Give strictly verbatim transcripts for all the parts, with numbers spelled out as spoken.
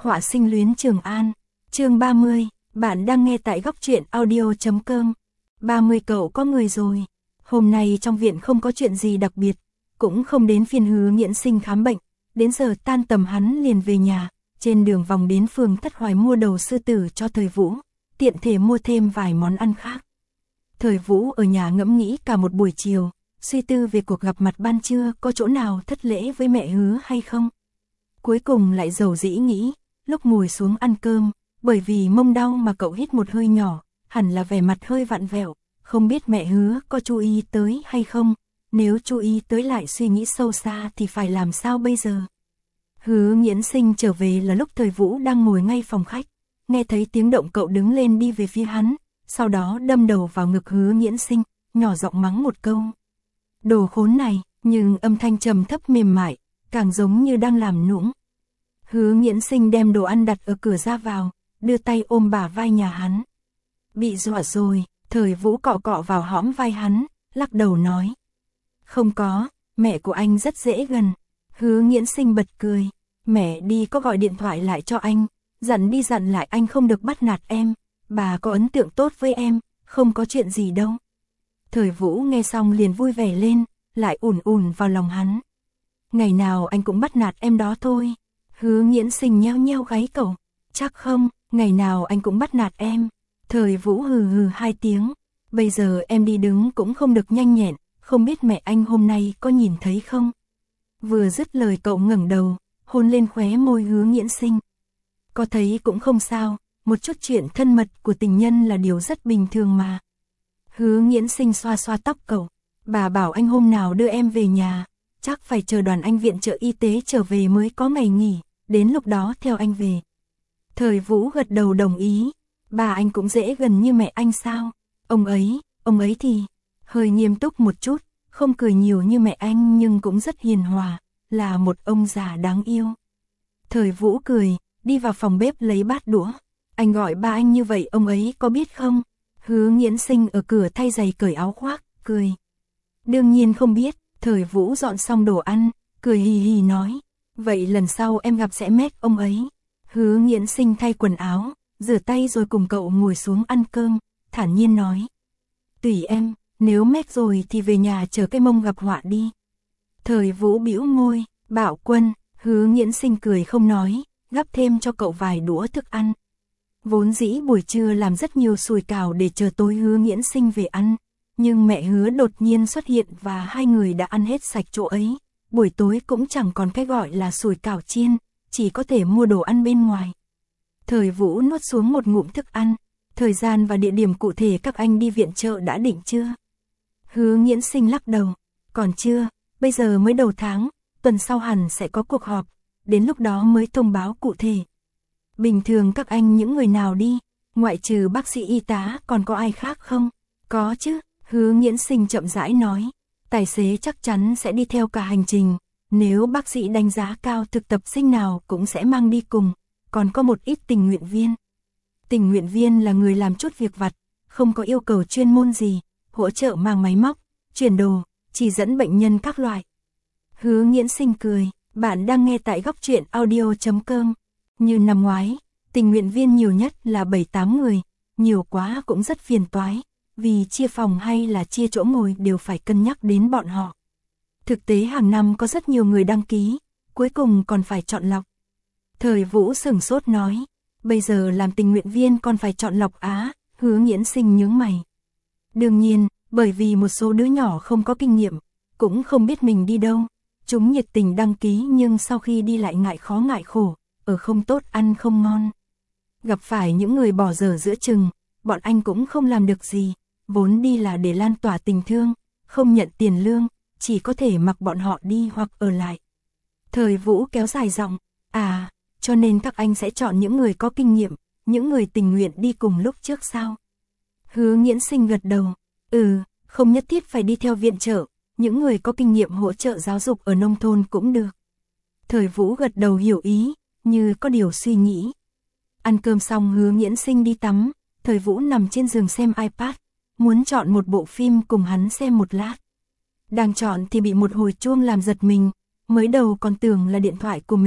Họa sinh luyến Trường An, chương ba mươi, bạn đang nghe tại góc truyện audio.com. ba mươi cậu có người rồi. Hôm nay trong viện không có chuyện gì đặc biệt, cũng không đến phiên Hứa Nghiễn Sinh khám bệnh, đến giờ tan tầm hắn liền về nhà, trên đường vòng đến phường Thất Hoài mua đầu sư tử cho Thời Vũ, tiện thể mua thêm vài món ăn khác. Thời Vũ ở nhà ngẫm nghĩ cả một buổi chiều, suy tư về cuộc gặp mặt ban trưa có chỗ nào thất lễ với mẹ Hứa hay không. Cuối cùng lại dầu dĩ nghĩ, lúc ngồi xuống ăn cơm, bởi vì mông đau mà cậu hít một hơi nhỏ, hẳn là vẻ mặt hơi vặn vẹo, không biết mẹ Hứa có chú ý tới hay không, nếu chú ý tới lại suy nghĩ sâu xa thì phải làm sao bây giờ. Hứa Nghiễn Sinh trở về là lúc Thời Vũ đang ngồi ngay phòng khách, nghe thấy tiếng động cậu đứng lên đi về phía hắn, sau đó đâm đầu vào ngực Hứa Nghiễn Sinh, nhỏ giọng mắng một câu. Đồ khốn này, nhưng âm thanh trầm thấp mềm mại, càng giống như đang làm nũng. Hứa Nghiễn Sinh đem đồ ăn đặt ở cửa ra vào, đưa tay ôm bả vai nhà hắn. Bị dọa rồi, Thời Vũ cọ cọ vào hõm vai hắn, lắc đầu nói. Không có, mẹ của anh rất dễ gần. Hứa Nghiễn Sinh bật cười, mẹ đi có gọi điện thoại lại cho anh, dặn đi dặn lại anh không được bắt nạt em, bà có ấn tượng tốt với em, không có chuyện gì đâu. Thời Vũ nghe xong liền vui vẻ lên, lại ủn ủn vào lòng hắn. Ngày nào anh cũng bắt nạt em đó thôi. Hứa Nghiễn Sinh nheo nheo gáy cậu, chắc không, ngày nào anh cũng bắt nạt em. Thời Vũ hừ hừ hai tiếng, bây giờ em đi đứng cũng không được nhanh nhẹn, không biết mẹ anh hôm nay có nhìn thấy không. Vừa dứt lời cậu ngẩng đầu, hôn lên khóe môi Hứa Nghiễn Sinh. Có thấy cũng không sao, một chút chuyện thân mật của tình nhân là điều rất bình thường mà. Hứa Nghiễn Sinh xoa xoa tóc cậu, bà bảo anh hôm nào đưa em về nhà, chắc phải chờ đoàn anh viện trợ y tế trở về mới có ngày nghỉ, đến lúc đó theo anh về. Thời Vũ gật đầu đồng ý, bà anh cũng dễ gần như mẹ anh sao, ông ấy, ông ấy thì hơi nghiêm túc một chút, không cười nhiều như mẹ anh nhưng cũng rất hiền hòa, là một ông già đáng yêu. Thời Vũ cười, đi vào phòng bếp lấy bát đũa, anh gọi ba anh như vậy ông ấy có biết không? Hứa Nghiễn Sinh ở cửa thay giày cởi áo khoác, cười. Đương nhiên không biết. Thời Vũ dọn xong đồ ăn, cười hì hì nói, vậy lần sau em gặp sẽ mét ông ấy. Hứa Nghiễn Sinh thay quần áo, rửa tay rồi cùng cậu ngồi xuống ăn cơm, thản nhiên nói. Tùy em, nếu mét rồi thì về nhà chờ cái mông gặp họa đi. Thời Vũ bĩu môi, Bảo Quân. Hứa Nghiễn Sinh cười không nói, gắp thêm cho cậu vài đũa thức ăn. Vốn dĩ buổi trưa làm rất nhiều sủi cảo để chờ tối Hứa Nghiễn Sinh về ăn. Nhưng mẹ Hứa đột nhiên xuất hiện và hai người đã ăn hết sạch chỗ ấy, buổi tối cũng chẳng còn cái gọi là sủi cảo chiên, chỉ có thể mua đồ ăn bên ngoài. Thời Vũ nuốt xuống một ngụm thức ăn, thời gian và địa điểm cụ thể các anh đi viện trợ đã định chưa? Hứa Nghiễn Sinh lắc đầu, còn chưa, bây giờ mới đầu tháng, tuần sau hẳn sẽ có cuộc họp, đến lúc đó mới thông báo cụ thể. Bình thường các anh những người nào đi, ngoại trừ bác sĩ y tá còn có ai khác không? Có chứ. Hứa Nghiễn Sinh chậm rãi nói, tài xế chắc chắn sẽ đi theo cả hành trình, nếu bác sĩ đánh giá cao thực tập sinh nào cũng sẽ mang đi cùng, còn có một ít tình nguyện viên. Tình nguyện viên là người làm chút việc vặt, không có yêu cầu chuyên môn gì, hỗ trợ mang máy móc, chuyển đồ, chỉ dẫn bệnh nhân các loại. Hứa Nghiễn Sinh cười, bạn đang nghe tại góc truyện audio.com. Như năm ngoái, tình nguyện viên nhiều nhất là bảy tám người, nhiều quá cũng rất phiền toái. Vì chia phòng hay là chia chỗ ngồi đều phải cân nhắc đến bọn họ. Thực tế hàng năm có rất nhiều người đăng ký, cuối cùng còn phải chọn lọc. Thời Vũ sửng sốt nói, bây giờ làm tình nguyện viên còn phải chọn lọc á. Hứa Nghiễn Sinh nhướng mày. Đương nhiên, bởi vì một số đứa nhỏ không có kinh nghiệm, cũng không biết mình đi đâu. Chúng nhiệt tình đăng ký nhưng sau khi đi lại ngại khó ngại khổ, ở không tốt ăn không ngon. Gặp phải những người bỏ dở giữa chừng, bọn anh cũng không làm được gì. Vốn đi là để lan tỏa tình thương, không nhận tiền lương, chỉ có thể mặc bọn họ đi hoặc ở lại. Thời Vũ kéo dài giọng, à, cho nên các anh sẽ chọn những người có kinh nghiệm, những người tình nguyện đi cùng lúc trước sao? Hứa Nghiễn Sinh gật đầu, ừ, không nhất thiết phải đi theo viện trợ, những người có kinh nghiệm hỗ trợ giáo dục ở nông thôn cũng được. Thời Vũ gật đầu hiểu ý, như có điều suy nghĩ. Ăn cơm xong Hứa Nghiễn Sinh đi tắm, Thời Vũ nằm trên giường xem iPad. Muốn chọn một bộ phim cùng hắn xem một lát. Đang chọn thì bị một hồi chuông làm giật mình, mới đầu còn tưởng là điện thoại của mình,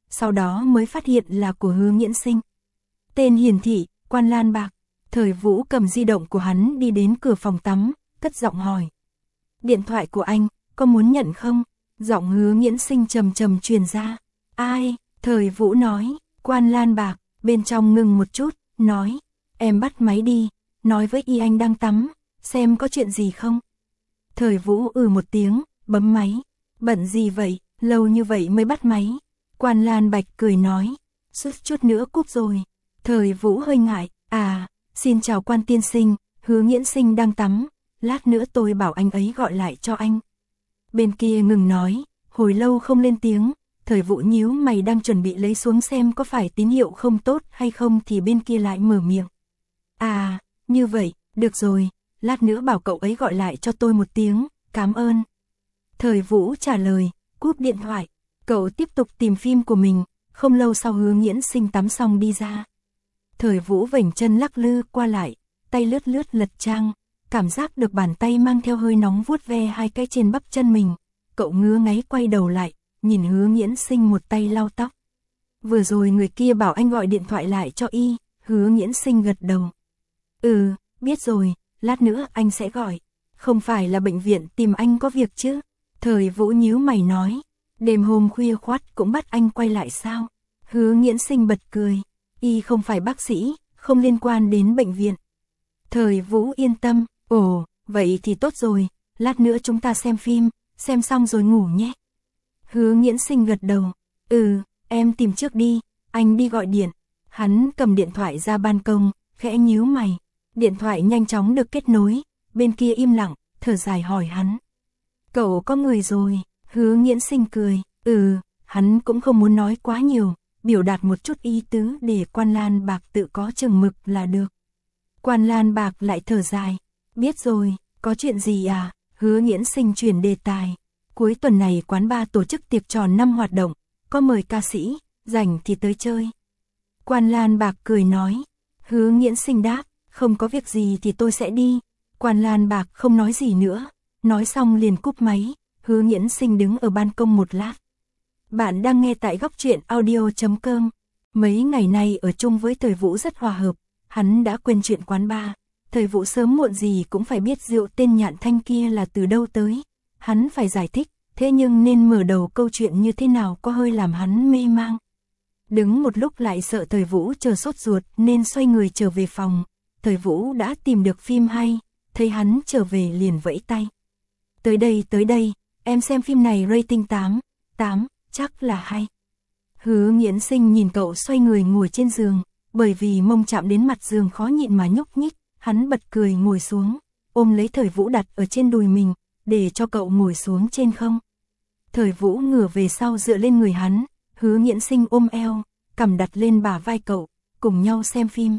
sau đó mới phát hiện là của Hứa Nghiễn Sinh. Tên hiển thị, Quan Lan Bạc. Thời Vũ cầm di động của hắn đi đến cửa phòng tắm, cất giọng hỏi. Điện thoại của anh, có muốn nhận không? Giọng Hứa Nghiễn Sinh trầm trầm truyền ra. Ai? Thời Vũ nói, Quan Lan Bạc, bên trong ngừng một chút, nói, em bắt máy đi, nói với y anh đang tắm, xem có chuyện gì không. Thời Vũ ừ một tiếng, bấm máy. Bận gì vậy, lâu như vậy mới bắt máy. Quan Lan Bạch cười nói, suýt chút nữa cúp rồi. Thời Vũ hơi ngại, à, xin chào Quan tiên sinh, Hứa Nghiễn Sinh đang tắm, lát nữa tôi bảo anh ấy gọi lại cho anh. Bên kia ngừng nói, hồi lâu không lên tiếng, Thời Vũ nhíu mày đang chuẩn bị lấy xuống xem có phải tín hiệu không tốt hay không thì bên kia lại mở miệng. À, như vậy, được rồi, lát nữa bảo cậu ấy gọi lại cho tôi một tiếng, cảm ơn. Thời Vũ trả lời, cúp điện thoại, cậu tiếp tục tìm phim của mình, không lâu sau Hứa Nghiễn Sinh tắm xong đi ra. Thời Vũ vểnh chân lắc lư qua lại, tay lướt lướt lật trang, cảm giác được bàn tay mang theo hơi nóng vuốt ve hai cái trên bắp chân mình. Cậu ngứa ngáy quay đầu lại, nhìn Hứa Nghiễn Sinh một tay lau tóc. Vừa rồi người kia bảo anh gọi điện thoại lại cho y, Hứa Nghiễn Sinh gật đầu. Ừ, biết rồi, lát nữa anh sẽ gọi. Không phải là bệnh viện tìm anh có việc chứ? Thời Vũ nhíu mày nói, đêm hôm khuya khoắt cũng bắt anh quay lại sao? Hứa Nghiễn Sinh bật cười, y không phải bác sĩ, không liên quan đến bệnh viện. Thời Vũ yên tâm, ồ, vậy thì tốt rồi, lát nữa chúng ta xem phim, xem xong rồi ngủ nhé. Hứa Nghiễn Sinh gật đầu, ừ, em tìm trước đi, anh đi gọi điện. Hắn cầm điện thoại ra ban công, khẽ nhíu mày. Điện thoại nhanh chóng được kết nối, bên kia im lặng, thở dài hỏi hắn. Cậu có người rồi, Hứa Nghiễn Sinh cười, ừ, hắn cũng không muốn nói quá nhiều, biểu đạt một chút ý tứ để Quan Lan Bạc tự có chừng mực là được. Quan Lan Bạc lại thở dài, biết rồi, có chuyện gì à? Hứa Nghiễn Sinh chuyển đề tài. Cuối tuần này quán bar tổ chức tiệc tròn năm hoạt động, có mời ca sĩ, rảnh thì tới chơi. Quan Lan Bạc cười nói. Hứa Nghiễn Sinh đáp, không có việc gì thì tôi sẽ đi. Quan Lan Bạc không nói gì nữa, nói xong liền cúp máy. Hứa Nghiễn Sinh đứng ở ban công một lát. Bạn đang nghe tại góc truyện audio chấm com. Mấy ngày nay ở chung với Thời Vũ rất hòa hợp, hắn đã quên chuyện quán bar. Thời Vũ sớm muộn gì cũng phải biết rượu tên Nhạn Thanh kia là từ đâu tới. Hắn phải giải thích, thế nhưng nên mở đầu câu chuyện như thế nào có hơi làm hắn mê mang. Đứng một lúc lại sợ Thời Vũ chờ sốt ruột nên xoay người trở về phòng. Thời Vũ đã tìm được phim hay, thấy hắn trở về liền vẫy tay. Tới đây tới đây, em xem phim này rating tám, tám, chắc là hay. Hứa Nghiễn Sinh nhìn cậu xoay người ngồi trên giường, bởi vì mông chạm đến mặt giường khó nhịn mà nhúc nhích, hắn bật cười ngồi xuống, ôm lấy Thời Vũ đặt ở trên đùi mình, để cho cậu ngồi xuống trên không. Thời Vũ ngửa về sau dựa lên người hắn, Hứa Nghiễn Sinh ôm eo, cằm đặt lên bả vai cậu, cùng nhau xem phim.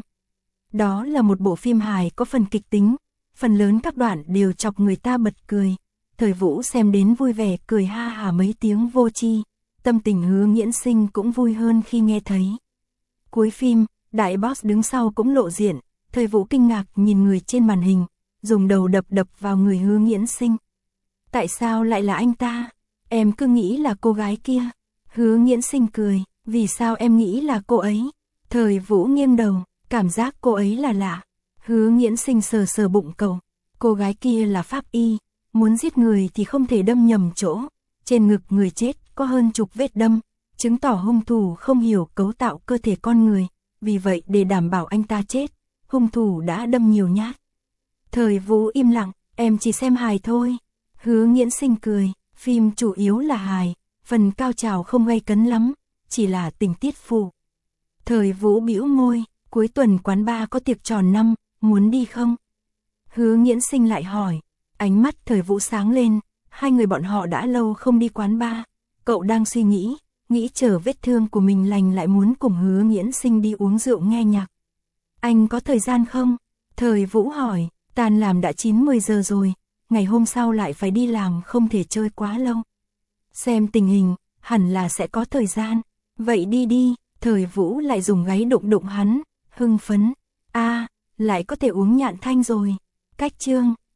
Đó là một bộ phim hài có phần kịch tính, phần lớn các đoạn đều chọc người ta bật cười. Thời Vũ xem đến vui vẻ cười ha hả mấy tiếng vô tri, tâm tình Hứa Nghiễn Sinh cũng vui hơn khi nghe thấy. Cuối phim, đại boss đứng sau cũng lộ diện, Thời Vũ kinh ngạc nhìn người trên màn hình, dùng đầu đập đập vào người Hứa Nghiễn Sinh. Tại sao lại là anh ta? Em cứ nghĩ là cô gái kia. Hứa Nghiễn Sinh cười, vì sao em nghĩ là cô ấy? Thời Vũ nghiêng đầu, cảm giác cô ấy là lạ. Hứa Nghiễn Sinh sờ sờ bụng cậu, cô gái kia là pháp y, muốn giết người thì không thể đâm nhầm chỗ. Trên ngực người chết có hơn chục vết đâm, chứng tỏ hung thủ không hiểu cấu tạo cơ thể con người. Vì vậy để đảm bảo anh ta chết, hung thủ đã đâm nhiều nhát. Thời Vũ im lặng, em chỉ xem hài thôi. Hứa Nghiễn Sinh cười, phim chủ yếu là hài, phần cao trào không gay cấn lắm, chỉ là tình tiết phụ. Thời Vũ bĩu môi, cuối tuần quán bar có tiệc tròn năm, muốn đi không? Hứa Nghiễn Sinh lại hỏi, ánh mắt Thời Vũ sáng lên, hai người bọn họ đã lâu không đi quán bar. Cậu đang suy nghĩ, nghĩ chờ vết thương của mình lành lại muốn cùng Hứa Nghiễn Sinh đi uống rượu nghe nhạc. Anh có thời gian không? Thời Vũ hỏi, tan làm đã chín mười giờ rồi, ngày hôm sau lại phải đi làm không thể chơi quá lâu. Xem tình hình, hẳn là sẽ có thời gian. Vậy đi đi, Thời Vũ lại dùng gáy đụng đụng hắn, hưng phấn. A, lại có thể uống Nhạn Thanh rồi. Cách chương